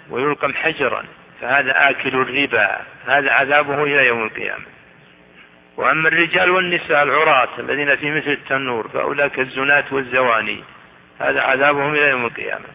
ويلقم حجرا، فهذا آكل الربا، هذا عذابه إلى يوم القيامة. وأما الرجال والنساء العراة الذين في مثل التنور فأولئك الزنات والزواني، هذا عذابهم إلى يوم القيامة.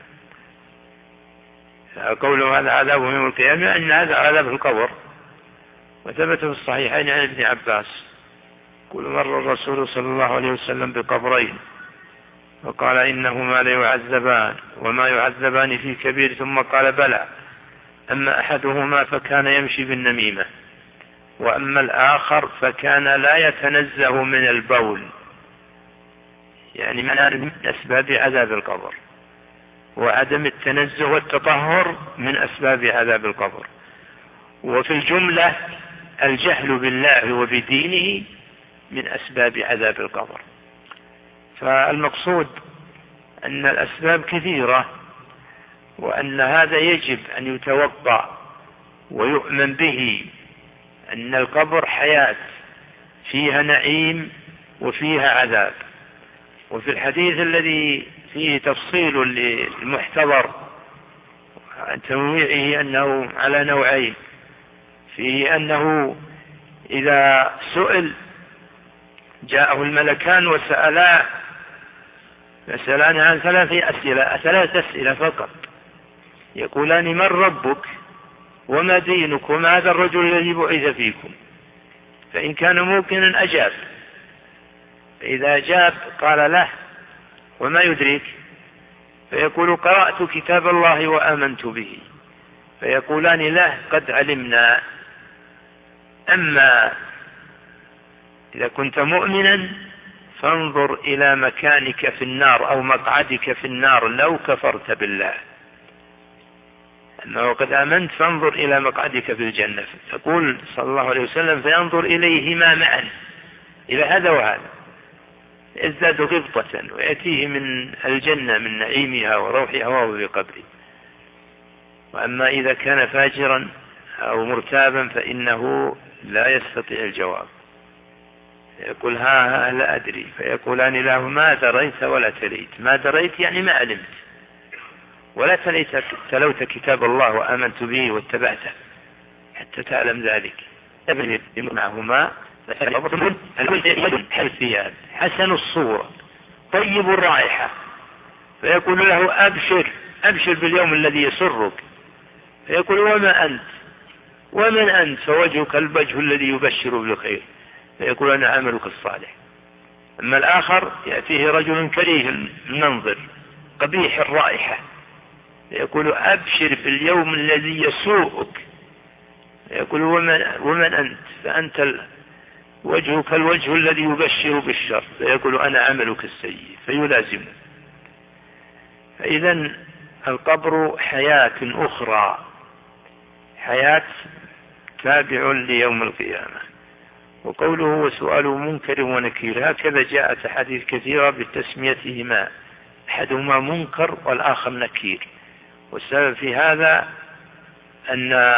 قوله هذا عذابهم يوم القيامة أن هذا عذاب القبر. وثبت في الصحيحين عن ابن عباس قل مر الرسول صلى الله عليه وسلم بقبرين وقال إنهما ليعذبان وما يعذبان في كبير، ثم قال بلى، أما أحدهما فكان يمشي بالنميمة، وأما الآخر فكان لا يتنزه من البول، يعني من أسباب عذاب القبر، وعدم التنزه والتطهر من أسباب عذاب القبر. وفي الجملة الجهل بالله وبدينه من أسباب عذاب القبر. فالمقصود أن الأسباب كثيرة، وأن هذا يجب أن يتوقع ويؤمن به، أن القبر حياة فيها نعيم وفيها عذاب. وفي الحديث الذي فيه تفصيل للمحتضر عن تنويعه أنه على نوعين، فيه أنه إذا سئل جاءه الملكان وسألان عن ثلاث أسئلة فقط، يقولان من ربك وما دينك وما هذا الرجل الذي بعث فيكم، فإن كان موقنا أجاب، فإذا أجاب قال له وما يدريك، فيقول قرأت كتاب الله وآمنت به، فيقولان له قد علمنا. أما إذا كنت مؤمنا فانظر إلى مكانك في النار أو مقعدك في النار لو كفرت بالله، أنه قد آمنت فانظر إلى مقعدك في الجنة. تقول صلى الله عليه وسلم فينظر إليهما معا، إلى هذا وهذا، يزداد غبطة ويأتيه من الجنة من نعيمها وروحها وهو في قبره. وأما إذا كان فاجرا أو مرتابا فإنه لا يستطيع الجواب، يقول ها لا أدري، فيقولان له ما دريت ولا تليت. ما دريت يعني ما علمت، ولا تلوت كتاب الله وآمنت به واتبعته حتى تعلم ذلك. معهما الثياب حسن الصورة طيب الرائحة، فيقول له أبشر باليوم الذي يسرك، فيقول ومن أنت؟ فوجهك الوجه الذي يبشر بالخير، فيقول أنا عملك الصالح. أما الآخر يأتيه رجل كريه المنظر قبيح الرائحة، يقول أبشر في اليوم الذي يسوءك، يقول ومن أنت؟ فأنت وجهك الوجه الذي يبشر بالشر، فيقول أنا عملك السيء، فيلازمه. فإذا القبر حياة أخرى، حياة تابع ليوم القيامة. وقوله وسؤال منكر ونكير، هكذا جاءت أحاديث كثيرة بتسميتهما، أحدهما منكر والآخر نكير. والسبب في هذا أن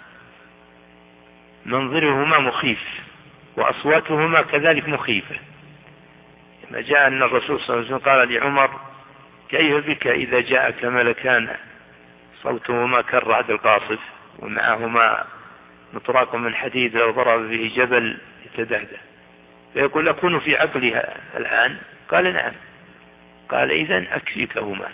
منظرهما مخيف وأصواتهما كذلك مخيفة. ما جاء أن الرسول صلى الله عليه وسلم قال لعمر كيف بك إذا جاءك ملكان صوتهما كالرعد القاصف ومعهما مطراق من حديد لو ضرب به جبل يتدهده، فيقول أكون في عقلها الآن؟ قال نعم. قال إذن أكفيكهما.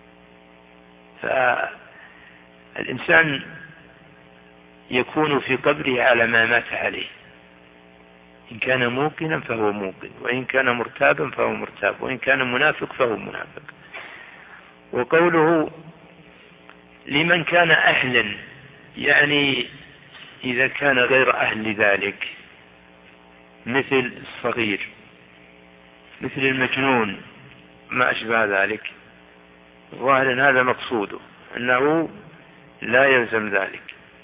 فالإنسان يكون في قبره على ما مات عليه، إن كان موقنا فهو موقن، وإن كان مرتابا فهو مرتاب، وإن كان منافق فهو منافق. وقوله لمن كان أهلا، يعني إذا كان غير أهل ذلك، مثل الصغير مثل المجنون ما أشبه ذلك، ظاهرا هذا مقصوده أنه لا يلزم ذلك.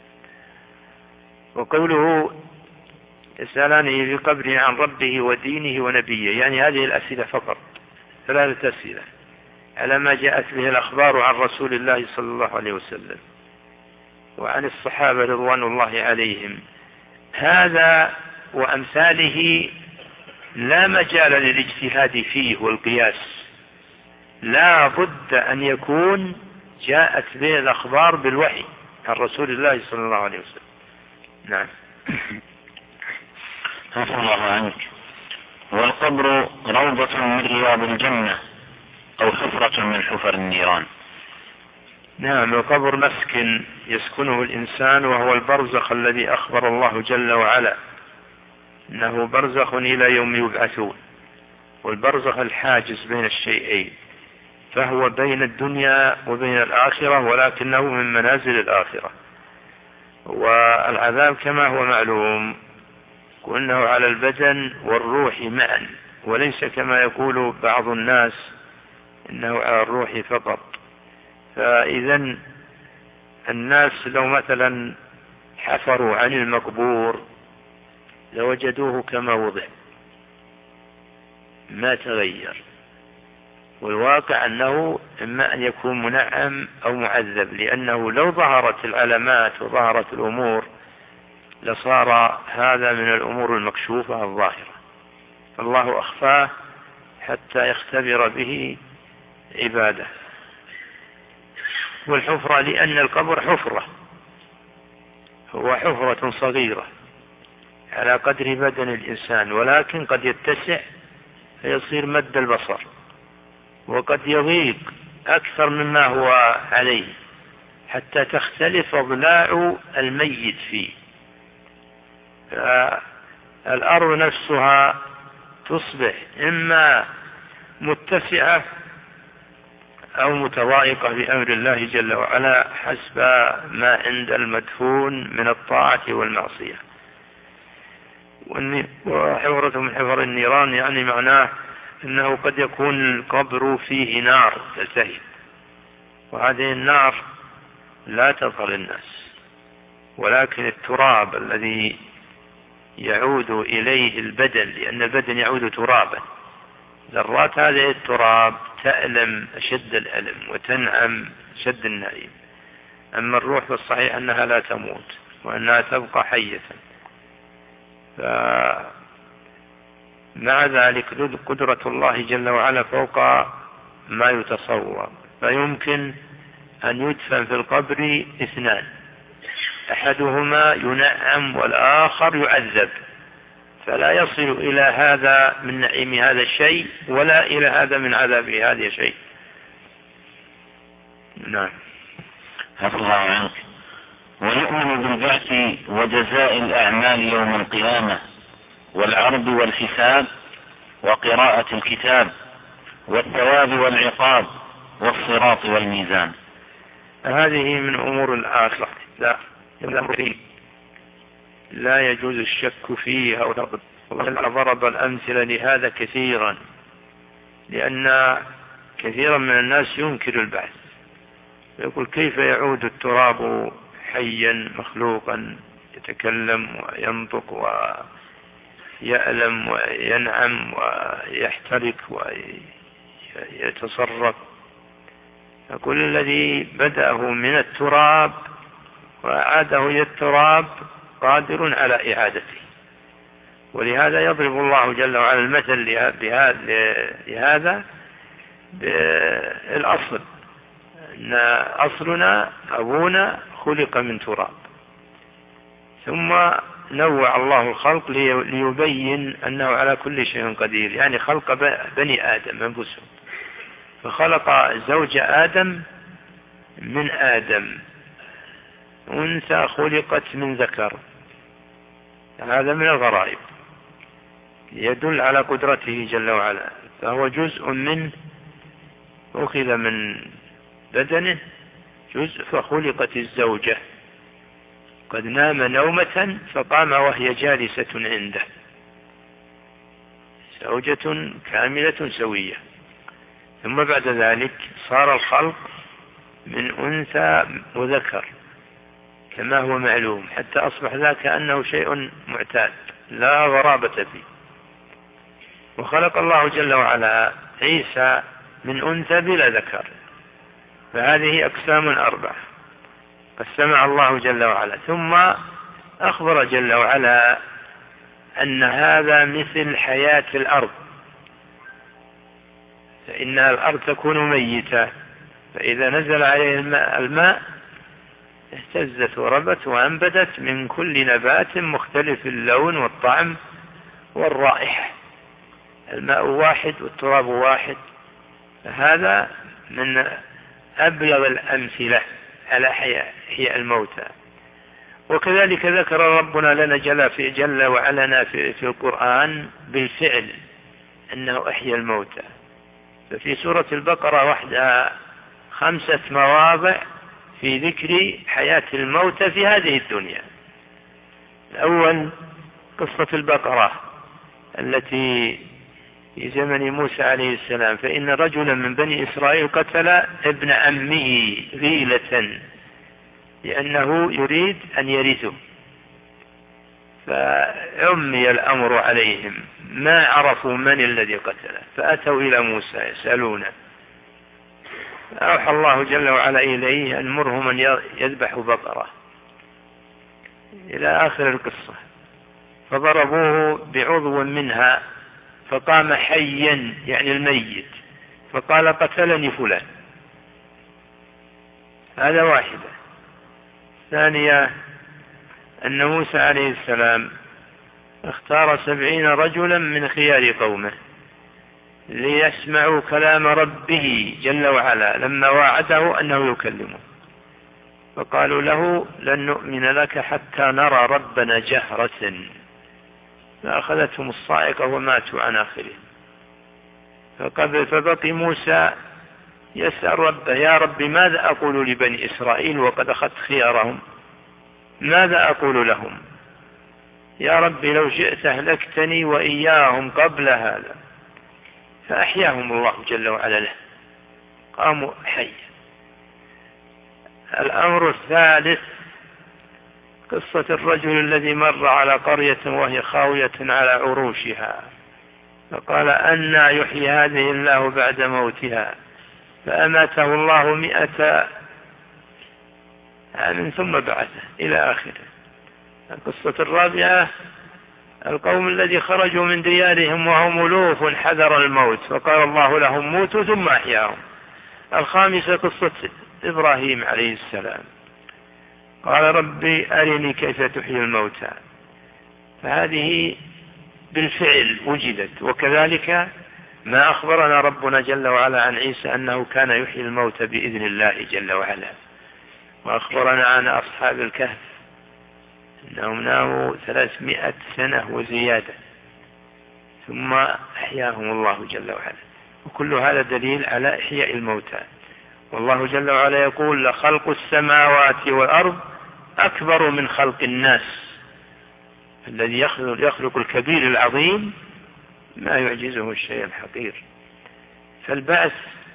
وقوله يسألانه في قبره عن ربه ودينه ونبيه، يعني هذه الأسئلة فقط، 3 أسئلة على ما جاءت به الأخبار عن رسول الله صلى الله عليه وسلم وعن الصحابة رضوان الله عليهم. هذا وأمثاله لا مجال للاجتهاد فيه والقياس، لا بد أن يكون جاءت به الأخبار بالوحي عن رسول الله صلى الله عليه وسلم. نعم. عفى الله عنك. والقبر روضة من رياض الجنة أو حفرة من حفر النيران؟ نعم، القبر مسكن يسكنه الإنسان، وهو البرزخ الذي أخبر الله جل وعلا إنه برزخ إلى يوم يبعثون، والبرزخ الحاجز بين الشيئين، فهو بين الدنيا وبين الآخرة، ولكنه من منازل الآخرة. والعذاب كما هو معلوم وأنه على البدن والروح معا، وليس كما يقول بعض الناس إنه على الروح فقط. فإذا الناس لو مثلا حفروا عن المقبور لوجدوه كما وضع، ما تغير. والواقع أنه إما أن يكون منعم أو معذب، لأنه لو ظهرت العلامات وظهرت الأمور لصار هذا من الأمور المكشوفة الظاهرة، الله أخفاه حتى يختبر به عباده. والحفرة لأن القبر حفرة، هو حفرة صغيرة على قدر بدن الإنسان، ولكن قد يتسع فيصير مد البصر، وقد يضيق أكثر مما هو عليه حتى تختلف أضلاع الميت فيه. الأرض نفسها تصبح إما متسعة أو متضايقة بأمر الله جل وعلا حسب ما عند المدفون من الطاعة والمعصية. وحفرة من حفر النيران يعني معناه أنه قد يكون القبر فيه نار تلتهب، وهذه النار لا تظهر الناس، ولكن التراب الذي يعود إليه البدن، لأن البدن يعود ترابا، ذرات هذه التراب تألم أشد الألم وتنعم أشد النعيم. أما الروح فالصحيح أنها لا تموت وأنها تبقى حية. مع ذلك قدرة الله جل وعلا فوق ما يتصور، فيمكن أن يدفن في القبر اثنان، أحدهما ينعم والآخر يعذب، فلا يصل إلى هذا من نعيم هذا الشيء ولا إلى هذا من عذاب هذا الشيء. نعم. عفى الله عنك. ويؤمن بالبعث وجزاء الأعمال يوم القيامة والعرض والحساب وقراءة الكتاب والثواب والعقاب والصراط والميزان. هذه من أمور الآخرة لا يجوز الشك فيها. والله ضرب الأمثلة لهذا كثيرا، لأن كثيرا من الناس ينكر البعث، يقول كيف يعود التراب حيا مخلوقا يتكلم وينطق ويألم وينعم ويحترق ويتصرف. يقول الذي بدأه من التراب وأعاده إلى التراب قادر على إعادته. ولهذا يضرب الله جل وعلا المثل لهذا بالأصل، أن أصلنا أبونا خلق من تراب، ثم نوع الله الخلق ليبين أنه على كل شيء قدير، يعني خلق بني آدم أنفسهم، فخلق زوج آدم من آدم، أنثى خلقت من ذكر. هذا من الغرائب يدل على قدرته جل وعلا، فهو جزء منه أخذ من بدنه جزء، فخلقت الزوجة قد نام نومة فقام وهي جالسة عنده، زوجة كاملة سوية. ثم بعد ذلك صار الخلق من أنثى وذكر كما هو معلوم، حتى أصبح ذاك كأنه شيء معتاد لا غرابة فيه. وخلق الله جل وعلا عيسى من أنثى بلا ذكر، فهذه أقسام أربعة قسمها الله جل وعلا، ثم أخبر جل وعلا أن هذا مثل حياة الأرض، فإن الأرض تكون ميتة فإذا نزل عليه الماء اهتزت وربت وأنبتت من كل نبات مختلف اللون والطعم والرائحة. الماء واحد والتراب واحد، فهذا من أبلغ الأمثلة على إحياء الموتى. وكذلك ذكر ربنا لنا جل وعلا في القرآن بالفعل أنه أحيا الموتى. ففي سورة البقرة وحدها 5 مواضع في ذكر حياة الموتى في هذه الدنيا. الأول قصة البقرة التي في زمن موسى عليه السلام، فإن رجلا من بني إسرائيل قتل ابن عمه غيلة لأنه يريد أن يرثه، فعمي الأمر عليهم ما عرفوا من الذي قتله، فأتوا إلى موسى يسألونه، أوحى الله جل وعلا إليه أن مرهم أن يذبحوا بقرة إلى آخر القصة. فضربوه بعضو منها فقام حيا يعني الميت، فقال قتلني فلان. هذا واحدة. ثانية أن موسى عليه السلام اختار 70 رجلا من خيار قومه ليسمعوا كلام ربه جل وعلا لما واعده أنه يكلمه، فقالوا له لن نؤمن لك حتى نرى ربنا جهرة، فأخذتهم الصاعقة وماتوا عن آخرهم. فبقي موسى يسأل ربه يا رب ماذا أقول لبني إسرائيل وقد أخذت خيارهم، ماذا أقول لهم؟ يا رب لو شئت أهلكتني وإياهم قبل هذا. فأحياهم الله جل وعلا له، قاموا حيا. الأمر الثالث قصة الرجل الذي مر على قرية وهي خاوية على عروشها، فقال أنى يحيي هذه الله بعد موتها، فأماته الله 100 عام ثم بعثه إلى آخره. القصة الرابعة القوم الذي خرجوا من ديارهم وهم ألوف حذر الموت، فقال الله لهم موتوا ثم أحياهم. الخامسة قصة إبراهيم عليه السلام، قال ربي أرني كيف تحيي الموتى، فهذه بالفعل وجدت. وكذلك ما أخبرنا ربنا جل وعلا عن عيسى أنه كان يحيي الموتى بإذن الله جل وعلا، وأخبرنا عن أصحاب الكهف أنهم ناموا 300 سنة وزيادة ثم أحياهم الله جل وعلا. وكل هذا دليل على إحياء الموتى. والله جل وعلا يقول لخلق السماوات والأرض أكبر من خلق الناس، الذي يخلق الكبير العظيم ما يعجزه الشيء الحقير. فالبعث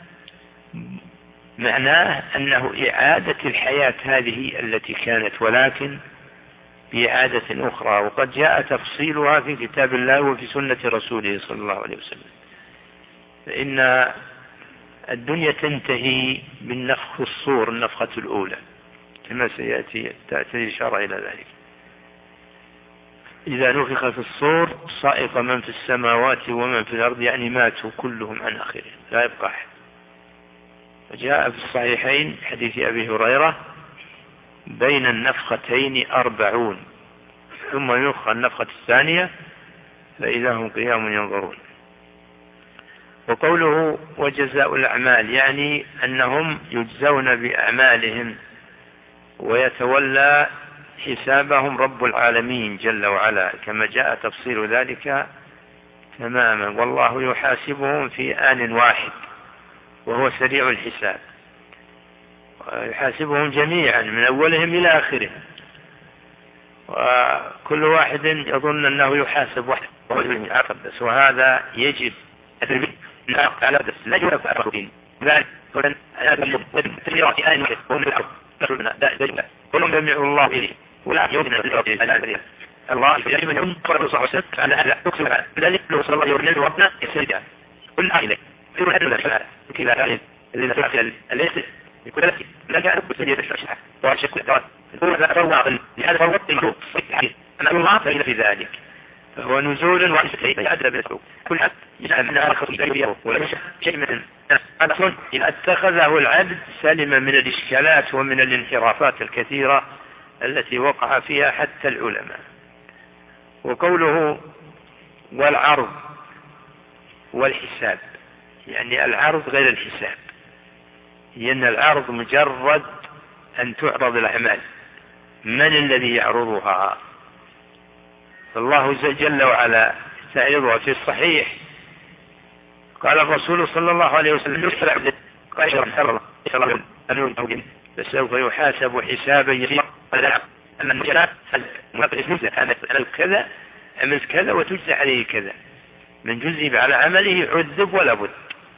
معناه أنه إعادة الحياة هذه التي كانت، ولكن بإعادة أخرى، وقد جاء تفصيلها في كتاب الله وفي سنة رسوله صلى الله عليه وسلم. فإن الدنيا تنتهي بالنفخ الصور، النفخة الأولى كما سيأتي إشارة إلى ذلك. إذا نفخ في الصور صائق من في السماوات ومن في الأرض، يعني ماتوا كلهم عن آخره لا يبقى أحد. وجاء في الصحيحين حديث أبي هريرة بين النفختين 40 ثم ينفخ النفخة الثانية فإذا هم قيام ينظرون. وقوله وجزاء الأعمال يعني أنهم يجزون بأعمالهم ويتولى حسابهم رب العالمين جل وعلا، كما جاء تفصيل ذلك تماما. والله يحاسبهم في آن واحد وهو سريع الحساب، ويحاسبهم جميعا من أولهم إلى آخرهم، وكل واحد يظن أنه يحاسب وحده وهو يعاقب بس، وهذا يجب على بس لا يجب أفرقين ذلك ولن تنيرا في آن واحد وهم الأرض كلهم يجمع الله إليه ولا يمكن أن الله يجب أن يكون قرر صلى الله عليه وسلم على أهل تقسم على ذلك لو صلى الله عليه وسلم ربنا يسجد كل آخر في الأدب الأشياء كلا ذلك الذين تفعل الليس يقول لك لا جاء بسجد الشرح وشكل الدوات هو لا روى لهذا فوضت المخلوق صحيح أن الله فإن في ذلك فهو نزول وعدد كل حد يجعل منها خطيئة ولا شيء من أصل إذا اتخذه العبد سلم من الإشكالات ومن الانحرافات الكثيرة التي وقع فيها حتى العلماء. وقوله والعرض والحساب، يعني العرض غير الحساب، لأن العرض مجرد أن تعرض الأعمال، من الذي يعرضها؟ الله جل وعلا تعرضها. في الصحيح قال الرسول صلى الله عليه وسلم فسوف يحاسب حسابا يسيرا كذا عمل كذا وتجزى عليه كذا، من جزئ على عمله عذب ولا بد.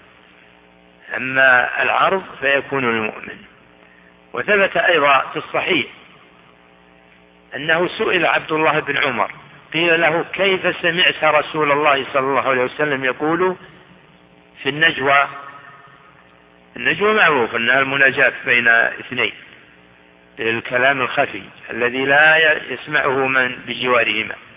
أما العرض فيكون المؤمن. وثبت أيضا في الصحيح أنه سئل عبد الله بن عمر قيل له كيف سمعت رسول الله صلى الله عليه وسلم يقول في النجوى؟ النجوى معروف أنها المناجاة بين اثنين، الكلام الخفي الذي لا يسمعه من بجوارهما.